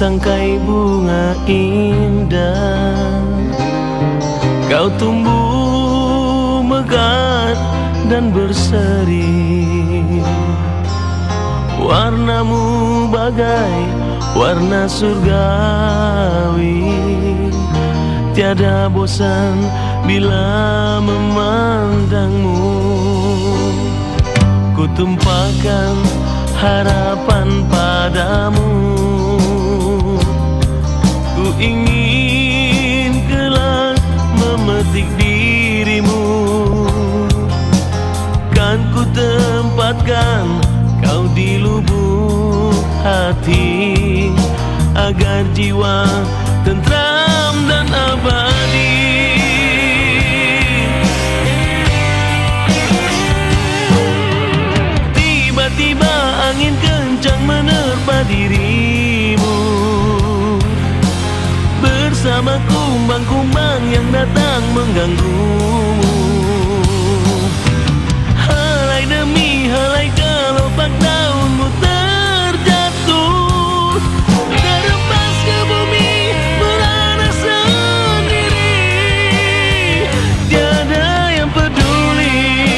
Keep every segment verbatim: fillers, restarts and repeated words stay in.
setangkai bunga indah. Kau tumbuh megah dan berseri, warnamu bagai warna surgawi. Tiada bosan bila memandangmu. Ku tumpahkan harapan padamu. Ku ingin kelak memetik dirimu. Kan ku tempatkan kau di lubuk hati, agar jiwa tentram dan abadi. Tiba-tiba angin kencang menerpa dirimu, bersama kumbang-kumbang yang datang mengganggumu. Helai demi helai kelopak daunmu terjatuh, terhempas ke bumi merana sendiri. Tiada yang peduli.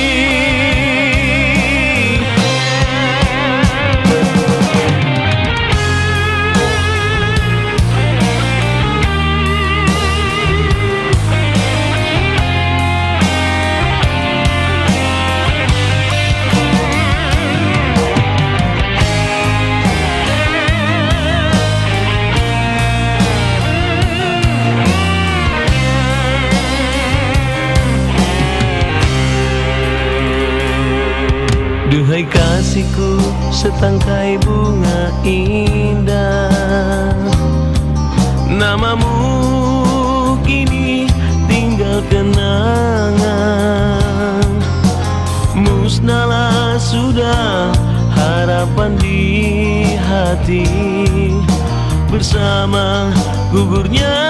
Duhai kasihku, setangkai bunga indah, namamu kini tinggal kenangan. Musnahlah sudah harapan di hati, bersama gugurnya